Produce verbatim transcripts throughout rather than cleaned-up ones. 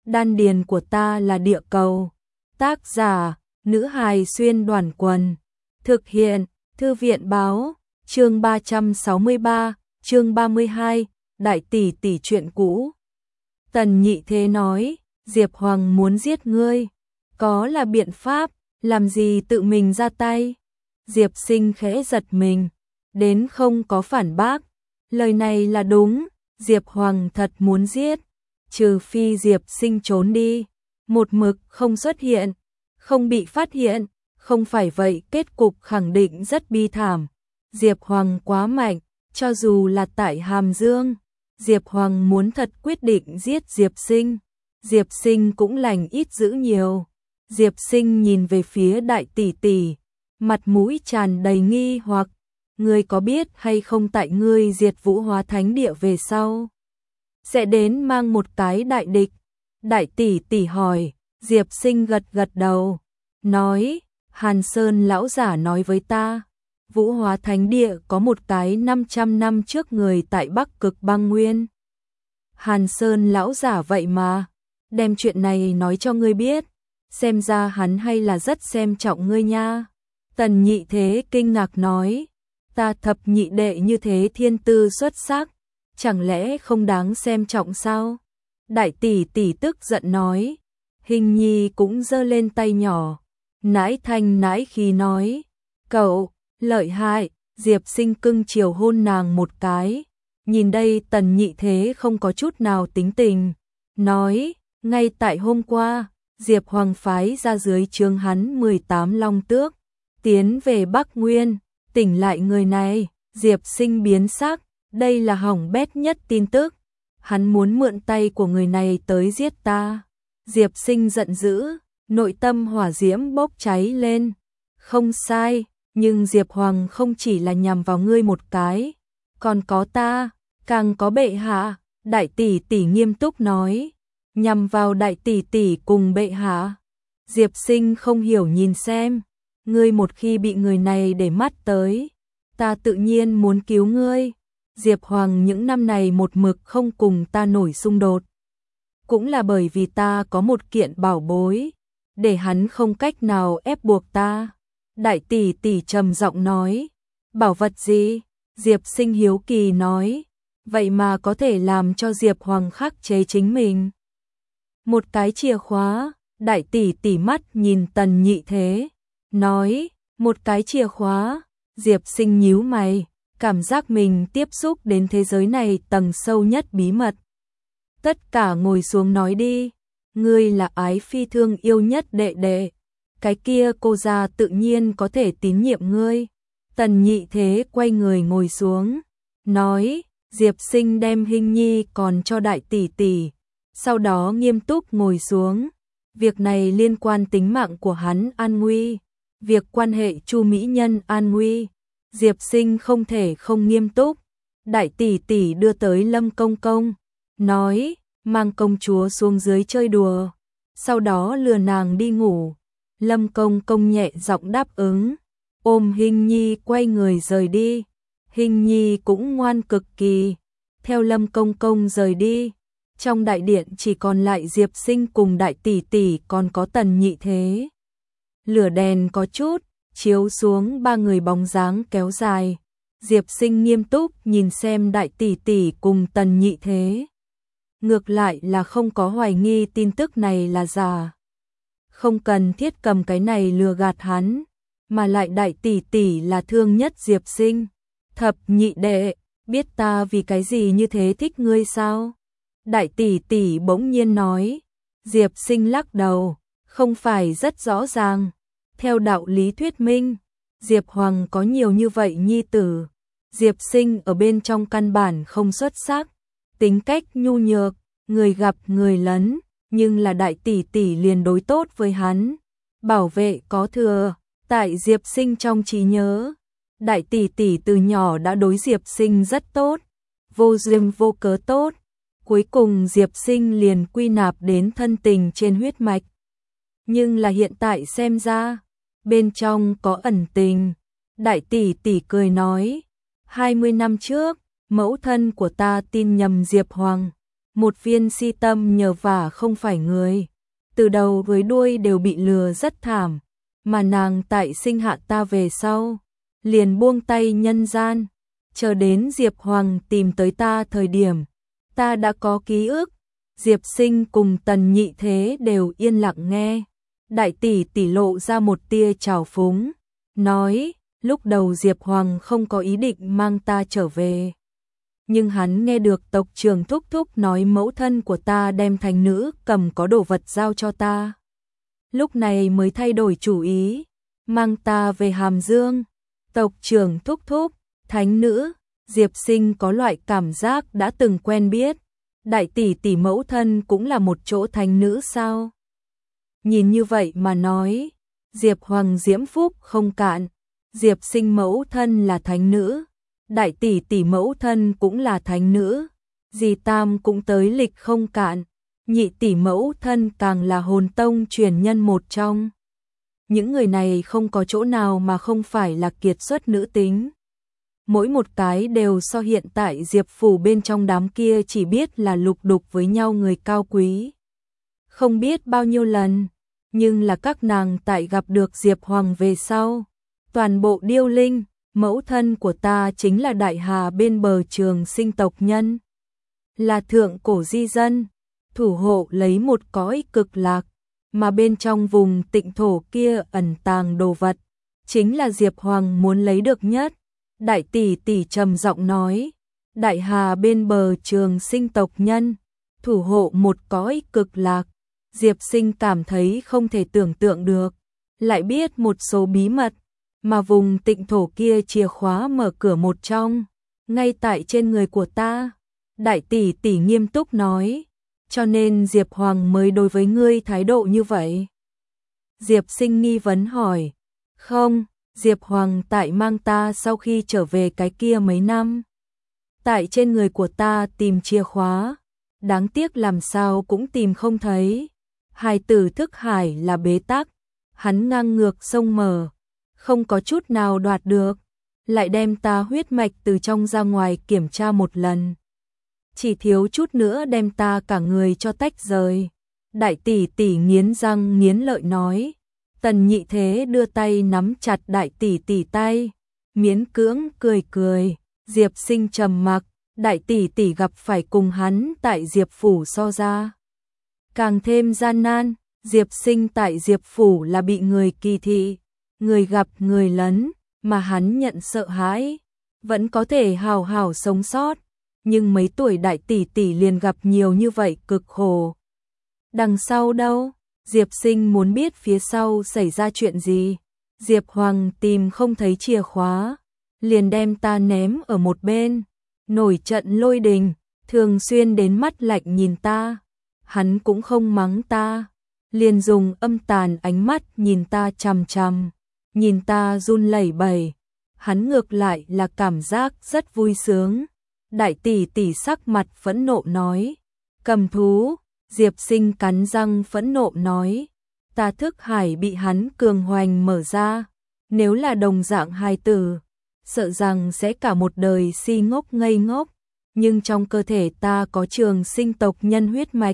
đan điền của ta là địa cầu. Tác giả, nữ hài xuyên đoàn quần. Thực hiện, thư viện báo, chương ba trăm sáu mươi ba, chương ba mươi hai, đại tỷ tỷ chuyện cũ. Tần Nhị Thế nói, Diệp Hoàng muốn giết ngươi, có là biện pháp, làm gì tự mình ra tay. Diệp Sinh khẽ giật mình, đến không có phản bác, lời này là đúng, Diệp Hoàng thật muốn giết, trừ phi Diệp Sinh trốn đi, một mực không xuất hiện, không bị phát hiện, không phải vậy kết cục khẳng định rất bi thảm. Diệp Hoàng quá mạnh, cho dù là tại Hàm Dương, Diệp Hoàng muốn thật quyết định giết Diệp Sinh, Diệp Sinh cũng lành ít dữ nhiều. Diệp Sinh nhìn về phía đại tỷ tỷ, mặt mũi tràn đầy nghi hoặc, ngươi có biết hay không tại ngươi diệt Vũ Hóa Thánh Địa về sau sẽ đến mang một cái đại địch. Đại tỷ tỷ hỏi, Diệp Sinh gật gật đầu, nói, Hàn Sơn lão giả nói với ta, Vũ Hóa Thánh Địa có một cái năm trăm năm trước người tại Bắc Cực Băng Nguyên. Hàn Sơn lão giả vậy mà, đem chuyện này nói cho ngươi biết, xem ra hắn hay là rất xem trọng ngươi nha. Tần Nhị Thế kinh ngạc nói, ta thập nhị đệ như thế thiên tư xuất sắc, chẳng lẽ không đáng xem trọng sao? Đại tỷ tỷ tức giận nói, Hình Nhi cũng giơ lên tay nhỏ, nãi thanh nãi khí nói, cậu, lợi hại. Diệp Sinh cưng chiều hôn nàng một cái, nhìn đây Tần Nhị Thế không có chút nào tính tình, nói, ngay tại hôm qua, Diệp Hoàng phái ra dưới trướng hắn mười tám long tước, tiến về Bắc Nguyên, tỉnh lại người này. Diệp Sinh biến sắc, đây là hỏng bét nhất tin tức, hắn muốn mượn tay của người này tới giết ta. Diệp Sinh giận dữ, nội tâm hỏa diễm bốc cháy lên, không sai, nhưng Diệp Hoàng không chỉ là nhằm vào ngươi một cái, còn có ta, càng có bệ hạ. Đại tỷ tỷ nghiêm túc nói, nhằm vào đại tỷ tỷ cùng bệ hạ. Diệp Sinh không hiểu nhìn xem, ngươi một khi bị người này để mắt tới, ta tự nhiên muốn cứu ngươi. Diệp Hoàng những năm này một mực không cùng ta nổi xung đột, cũng là bởi vì ta có một kiện bảo bối, để hắn không cách nào ép buộc ta. Đại tỷ tỷ trầm giọng nói, bảo vật gì? Diệp Sinh hiếu kỳ nói, vậy mà có thể làm cho Diệp Hoàng khắc chế chính mình. Một cái chìa khóa. Đại tỷ tỷ mắt nhìn Tần Nhị Thế, nói, một cái chìa khóa. Diệp Sinh nhíu mày, cảm giác mình tiếp xúc đến thế giới này tầng sâu nhất bí mật. Tất cả ngồi xuống nói đi, ngươi là ái phi thương yêu nhất đệ đệ, cái kia cô gia tự nhiên có thể tín nhiệm ngươi. Tần Nhị Thế quay người ngồi xuống, nói, Diệp Sinh đem Hình Nhi còn cho đại tỷ tỷ, sau đó nghiêm túc ngồi xuống. Việc này liên quan tính mạng của hắn an nguy, việc quan hệ Chu mỹ nhân an nguy, Diệp Sinh không thể không nghiêm túc. Đại tỷ tỷ đưa tới Lâm Công Công, nói, mang công chúa xuống dưới chơi đùa, sau đó lừa nàng đi ngủ. Lâm Công Công nhẹ giọng đáp ứng, ôm Hình Nhi quay người rời đi. Hình Nhi cũng ngoan cực kỳ, theo Lâm Công Công rời đi. Trong đại điện chỉ còn lại Diệp Sinh cùng đại tỷ tỷ còn có Tần Nhị Thế. Lửa đèn có chút chiếu xuống ba người bóng dáng kéo dài. Diệp Sinh nghiêm túc nhìn xem đại tỷ tỷ cùng Tần Nhị Thế. Ngược lại là không có hoài nghi tin tức này là giả. Không cần thiết cầm cái này lừa gạt hắn, mà lại đại tỷ tỷ là thương nhất Diệp Sinh. Thập nhị đệ, biết ta vì cái gì như thế thích ngươi sao? Đại tỷ tỷ bỗng nhiên nói. Diệp Sinh lắc đầu, không phải rất rõ ràng. Theo đạo lý thuyết minh, Diệp Hoàng có nhiều như vậy nhi tử, Diệp Sinh ở bên trong căn bản không xuất sắc, tính cách nhu nhược, người gặp người lấn, nhưng là đại tỷ tỷ liền đối tốt với hắn, bảo vệ có thừa. Tại Diệp Sinh trong trí nhớ, đại tỷ tỷ từ nhỏ đã đối Diệp Sinh rất tốt, vô duyên vô cớ tốt. Cuối cùng Diệp Sinh liền quy nạp đến thân tình trên huyết mạch. Nhưng là hiện tại xem ra, bên trong có ẩn tình. Đại tỷ tỷ cười nói, hai mươi năm trước, mẫu thân của ta tin nhầm Diệp Hoàng, một viên si tâm nhờ vả không phải người, từ đầu với đuôi đều bị lừa rất thảm, mà nàng tại sinh hạ ta về sau, liền buông tay nhân gian, chờ đến Diệp Hoàng tìm tới ta thời điểm, ta đã có ký ức. Diệp Sinh cùng Tần Nhị Thế đều yên lặng nghe, đại tỷ tỷ lộ ra một tia trào phúng, nói, lúc đầu Diệp Hoàng không có ý định mang ta trở về. Nhưng hắn nghe được tộc trưởng thúc thúc nói mẫu thân của ta đem thánh nữ cầm có đồ vật giao cho ta. Lúc này mới thay đổi chủ ý, mang ta về Hàm Dương. Tộc trưởng thúc thúc, thánh nữ, Diệp Sinh có loại cảm giác đã từng quen biết. Đại tỷ tỷ mẫu thân cũng là một chỗ thánh nữ sao? Nhìn như vậy mà nói, Diệp Hoàng diễm phúc không cạn, Diệp Sinh mẫu thân là thánh nữ, đại tỷ tỷ mẫu thân cũng là thánh nữ, dì Tam cũng tới lịch không cạn, nhị tỷ mẫu thân càng là hồn tông truyền nhân một trong. Những người này không có chỗ nào mà không phải là kiệt xuất nữ tính. Mỗi một cái đều so hiện tại Diệp phủ bên trong đám kia chỉ biết là lục đục với nhau người cao quý. Không biết bao nhiêu lần, nhưng là các nàng tại gặp được Diệp Hoàng về sau. Toàn bộ điêu linh, mẫu thân của ta chính là Đại Hà bên bờ Trường Sinh tộc nhân. Là thượng cổ di dân, thủ hộ lấy một cõi cực lạc, mà bên trong vùng tịnh thổ kia ẩn tàng đồ vật, chính là Diệp Hoàng muốn lấy được nhất. Đại tỷ tỷ trầm giọng nói, Đại Hà bên bờ Trường Sinh tộc nhân, thủ hộ một cõi cực lạc. Diệp Sinh cảm thấy không thể tưởng tượng được, lại biết một số bí mật, mà vùng tịnh thổ kia chìa khóa mở cửa một trong, ngay tại trên người của ta. Đại tỷ tỷ nghiêm túc nói, cho nên Diệp Hoàng mới đối với ngươi thái độ như vậy. Diệp Sinh nghi vấn hỏi, không, Diệp Hoàng tại mang ta sau khi trở về cái kia mấy năm. Tại trên người của ta tìm chìa khóa, đáng tiếc làm sao cũng tìm không thấy. Hài tử thức hải là bế tắc, hắn ngang ngược sông mở, không có chút nào đoạt được, lại đem ta huyết mạch từ trong ra ngoài kiểm tra một lần. Chỉ thiếu chút nữa đem ta cả người cho tách rời. Đại tỷ tỷ nghiến răng nghiến lợi nói. Tần Nhị Thế đưa tay nắm chặt đại tỷ tỷ tay, miễn cưỡng cười cười. Diệp Sinh trầm mặc, đại tỷ tỷ gặp phải cùng hắn tại Diệp phủ so ra càng thêm gian nan. Diệp Sinh tại Diệp phủ là bị người kỳ thị, người gặp người lấn, mà hắn nhận sợ hãi, vẫn có thể hào hào sống sót, nhưng mấy tuổi đại tỷ tỷ liền gặp nhiều như vậy cực khổ. Đằng sau đâu? Diệp Sinh muốn biết phía sau xảy ra chuyện gì. Diệp Hoàng tìm không thấy chìa khóa, liền đem ta ném ở một bên, nổi trận lôi đình, thường xuyên đến mắt lạnh nhìn ta. Hắn cũng không mắng ta, liền dùng âm tàn ánh mắt nhìn ta chằm chằm, nhìn ta run lẩy bẩy. Hắn ngược lại là cảm giác rất vui sướng. Đại tỷ tỷ sắc mặt phẫn nộ nói, cầm thú. Diệp Sinh cắn răng phẫn nộ nói, ta thức hải bị hắn cường hoành mở ra, nếu là đồng dạng hài tử, sợ rằng sẽ cả một đời si ngốc ngây ngốc, nhưng trong cơ thể ta có Trường Sinh tộc nhân huyết mạch.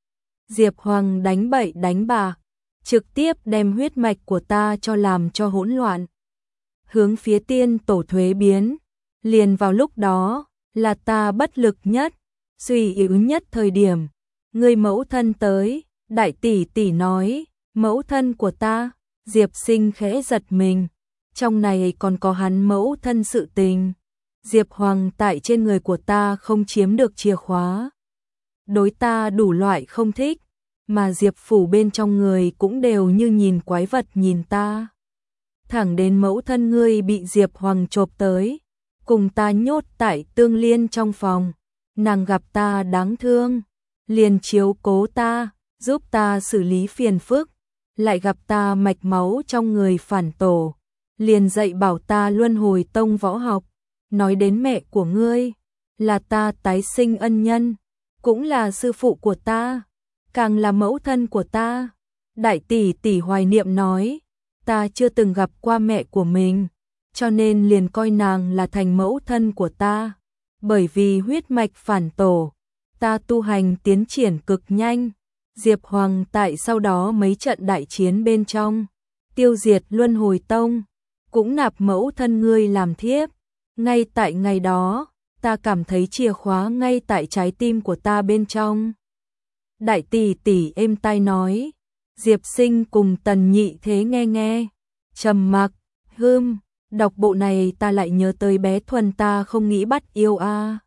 Diệp Hoàng đánh bậy đánh bạ, trực tiếp đem huyết mạch của ta cho làm cho hỗn loạn, hướng phía tiên tổ thuế biến. Liền vào lúc đó, là ta bất lực nhất, suy yếu nhất thời điểm. Người mẫu thân tới, đại tỷ tỷ nói, mẫu thân của ta. Diệp Sinh khẽ giật mình, trong này còn có hắn mẫu thân sự tình. Diệp Hoàng tại trên người của ta không chiếm được chìa khóa, đối ta đủ loại không thích, mà Diệp phủ bên trong người cũng đều như nhìn quái vật nhìn ta. Thẳng đến mẫu thân ngươi bị Diệp Hoàng chộp tới, cùng ta nhốt tại Tương Liên trong phòng, nàng gặp ta đáng thương, liền chiếu cố ta, giúp ta xử lý phiền phức, lại gặp ta mạch máu trong người phản tổ, liền dạy bảo ta luân hồi tông võ học. Nói đến mẹ của ngươi, là ta tái sinh ân nhân, cũng là sư phụ của ta, càng là mẫu thân của ta. Đại tỷ tỷ hoài niệm nói, ta chưa từng gặp qua mẹ của mình, cho nên liền coi nàng là thành mẫu thân của ta, bởi vì huyết mạch phản tổ, ta tu hành tiến triển cực nhanh. Diệp Hoàng tại sau đó mấy trận đại chiến bên trong, tiêu diệt Luân Hồi Tông, cũng nạp mẫu thân ngươi làm thiếp. Ngay tại ngày đó, ta cảm thấy chìa khóa ngay tại trái tim của ta bên trong. Đại tỷ tỷ êm tai nói. Diệp Sinh cùng Tần Nhị Thế nghe nghe, trầm mặc. Hừm, đọc bộ này ta lại nhớ tới bé Thuần, ta không nghĩ bắt yêu a.